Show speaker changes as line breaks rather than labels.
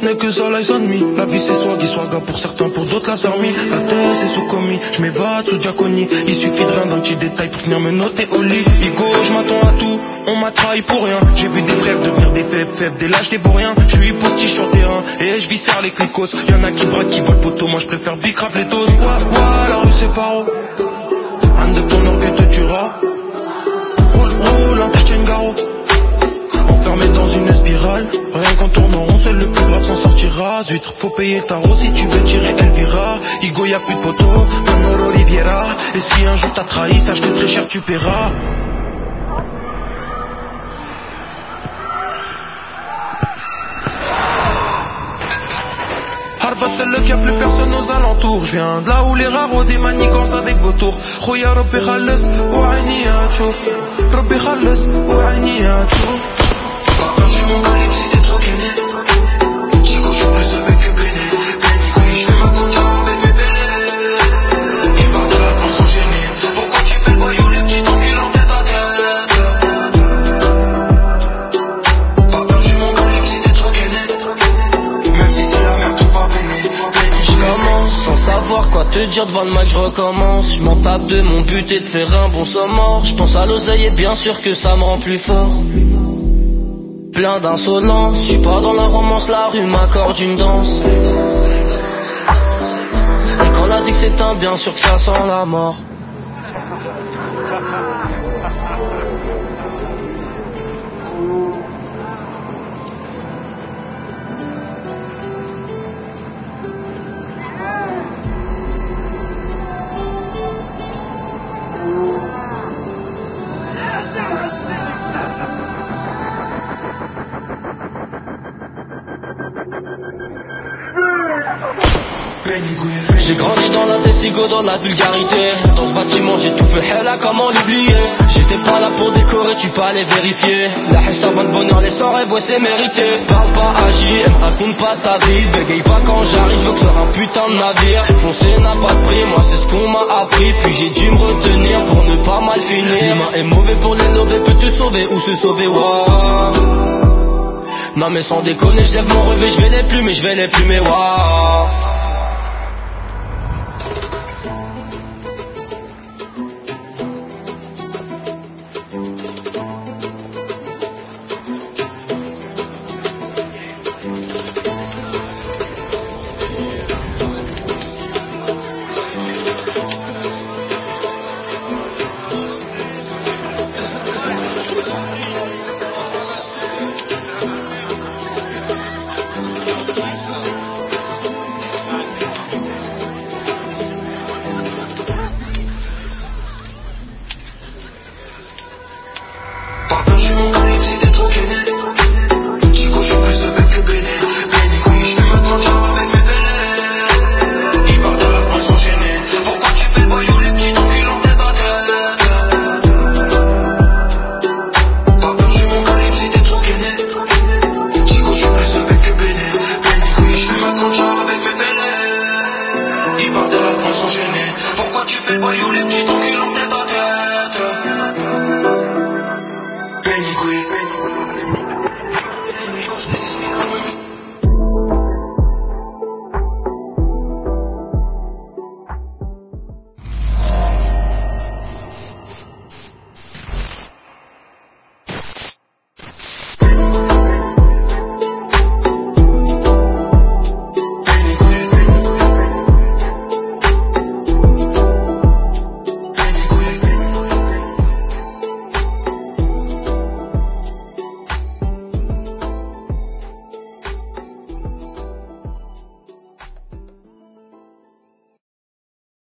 n'est que ça, lies on me. La vie c'est swag, swaga pour certains, pour d'autres la sarmi. La terre c'est sous commis, je m'évade sous Giaconi. Il suffit de rien d'un petit détail pour venir me noter au lit. Ego, je m'attends à tout, on m'a trahi pour rien. J'ai vu des frères devenir des faibles, des lâches, des vauriens. Je suis postiche sur terrain, et je viscère les clicos. Y'en a qui braquent, qui volent poteau, moi je préfère big rap les doses. Ouais, la rue c'est paro. Un de ton orgueil te tuera. Roule, un petit Ngaro. Enfermé dans une spirale, rien qu'en tournant rond, seul le plus brave s'en sortira. Zut, faut payer le tarot si tu veux tirer Elvira. Igo y'a plus de poteau, Manolo Riviera. Et si un jour t'as trahi, sache que très cher tu paieras. Harvard c'est le cas, plus personne aux alentours. Je viens de là où les rares ont des manigances avec vos tours. Khoya Robbi Khalles, ou Aini Achouf. Robbi Khalles, ou Aini Achouf. Pas perdu mon calibre si t'es trop gainé. Chico, je suis plus avec que Béné. Béné, je fais ma compta avec mes bélés. Ils partent de la France sans gêner. Pourquoi tu fais le voyou, les petits tranquilles en tête à tête? Pas perdu mon calibre si t'es trop gainé. Même si c'est la merde, tout va béné.
Je commence sans savoir quoi te dire devant le match, je recommence. Je m'en tape de mon but et de faire un bon sommeur. Je pense à l'oseille et bien sûr que ça me rend plus fort. Plein d'insolence, je suis pas dans la romance, la rue m'accorde une danse. Et quand la zig s'éteint, bien sûr que ça sent la mort. J'ai grandi dans la décigo, dans la vulgarité. Dans ce bâtiment j'ai tout fait, hella comment l'oublier. J'étais pas là pour décorer, tu peux aller vérifier. La hissa le bonheur, les soirées, ouais c'est mérité. Parle pas, agis, et me raconte pas ta vie. Bégaye pas quand j'arrive, je veux que ce soit un putain de navire. Foncer n'a pas de prix, moi c'est ce qu'on m'a appris. Puis j'ai dû me retenir pour ne pas mal finir. L'humain est mauvais pour les lovés, peut te sauver ou se sauver, waouh. Non mais sans déconner, je lève mon revêt, je vais les plumer, waouh.